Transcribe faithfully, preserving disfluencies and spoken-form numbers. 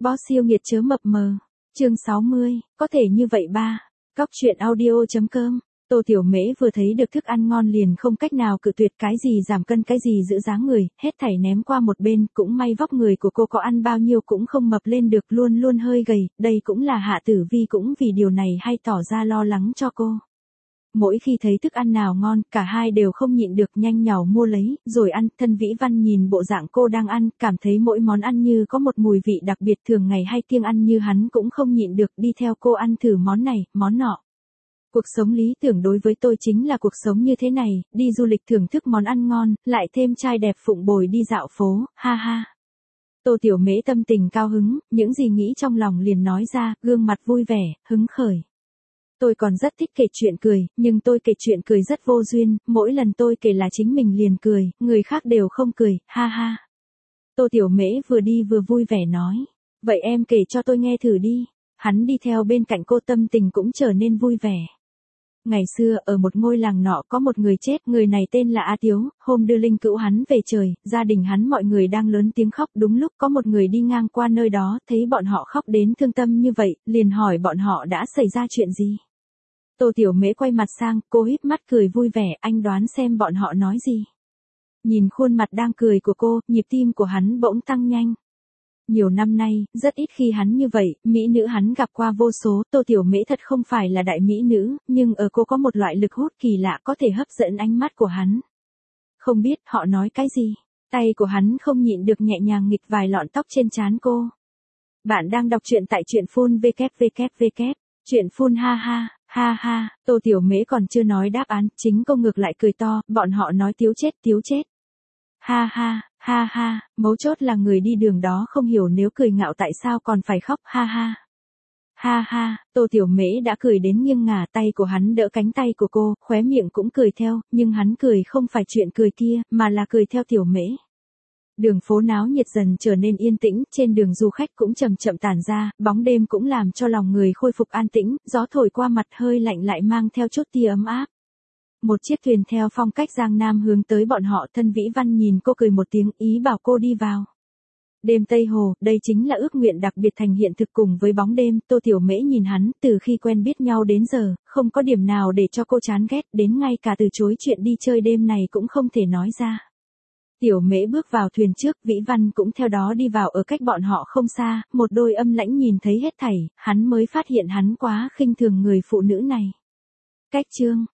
Boss siêu nghiệt chớ mập mờ. Chương sáu mươi, có thể như vậy ba. Cóc truyện audio.com. Tô Tiểu Mễ vừa thấy được thức ăn ngon liền không cách nào cự tuyệt, cái gì giảm cân cái gì giữ dáng người, hết thảy ném qua một bên, cũng may vóc người của cô có ăn bao nhiêu cũng không mập lên được, luôn luôn hơi gầy, đây cũng là Hạ Tử Vi cũng vì điều này hay tỏ ra lo lắng cho cô. Mỗi khi thấy thức ăn nào ngon, cả hai đều không nhịn được nhanh nhảu mua lấy, rồi ăn. Thân Vĩ Văn nhìn bộ dạng cô đang ăn, cảm thấy mỗi món ăn như có một mùi vị đặc biệt, thường ngày hay kiêng ăn như hắn cũng không nhịn được, đi theo cô ăn thử món này, món nọ. Cuộc sống lý tưởng đối với tôi chính là cuộc sống như thế này, đi du lịch thưởng thức món ăn ngon, lại thêm trai đẹp phụng bồi đi dạo phố, ha ha. Tô Tiểu Mễ tâm tình cao hứng, những gì nghĩ trong lòng liền nói ra, gương mặt vui vẻ, hứng khởi. Tôi còn rất thích kể chuyện cười, nhưng tôi kể chuyện cười rất vô duyên, mỗi lần tôi kể là chính mình liền cười, người khác đều không cười, ha ha. Tô Tiểu Mễ vừa đi vừa vui vẻ nói, vậy em kể cho tôi nghe thử đi. Hắn đi theo bên cạnh cô, tâm tình cũng trở nên vui vẻ. Ngày xưa, ở một ngôi làng nọ có một người chết, người này tên là A Tiếu, hôm đưa linh cữu hắn về trời, gia đình hắn mọi người đang lớn tiếng khóc, đúng lúc có một người đi ngang qua nơi đó, thấy bọn họ khóc đến thương tâm như vậy, liền hỏi bọn họ đã xảy ra chuyện gì. Tô Tiểu Mễ quay mặt sang, cô híp mắt cười vui vẻ, anh đoán xem bọn họ nói gì. Nhìn khuôn mặt đang cười của cô, nhịp tim của hắn bỗng tăng nhanh. Nhiều năm nay, rất ít khi hắn như vậy, mỹ nữ hắn gặp qua vô số, Tô Tiểu Mễ thật không phải là đại mỹ nữ, nhưng ở cô có một loại lực hút kỳ lạ có thể hấp dẫn ánh mắt của hắn. Không biết họ nói cái gì, tay của hắn không nhịn được nhẹ nhàng nghịch vài lọn tóc trên trán cô. Bạn đang đọc truyện tại truyện phun vê kép vê kép vê kép, truyện phun ha ha, ha ha, Tô Tiểu Mễ còn chưa nói đáp án, chính cô ngược lại cười to, bọn họ nói Tiếu chết, Tiếu chết. Ha ha, ha ha, mấu chốt là người đi đường đó không hiểu nếu cười ngạo tại sao còn phải khóc, ha ha. Ha ha, Tô Tiểu Mễ đã cười đến nghiêng ngả, tay của hắn đỡ cánh tay của cô, khóe miệng cũng cười theo, nhưng hắn cười không phải chuyện cười kia, mà là cười theo Tiểu Mễ. Đường phố náo nhiệt dần trở nên yên tĩnh, trên đường du khách cũng chậm chậm tản ra, bóng đêm cũng làm cho lòng người khôi phục an tĩnh, gió thổi qua mặt hơi lạnh lại mang theo chút tia ấm áp. Một chiếc thuyền theo phong cách Giang Nam hướng tới bọn họ, Thân Vĩ Văn nhìn cô cười một tiếng, ý bảo cô đi vào. Đêm Tây Hồ, đây chính là ước nguyện đặc biệt thành hiện thực cùng với bóng đêm, Tô Tiểu Mễ nhìn hắn, từ khi quen biết nhau đến giờ, không có điểm nào để cho cô chán ghét, đến ngay cả từ chối chuyện đi chơi đêm này cũng không thể nói ra. Tiểu Mễ bước vào thuyền trước, Vĩ Văn cũng theo đó đi vào, ở cách bọn họ không xa, một đôi âm lãnh nhìn thấy hết thảy, hắn mới phát hiện hắn quá khinh thường người phụ nữ này. Cách chương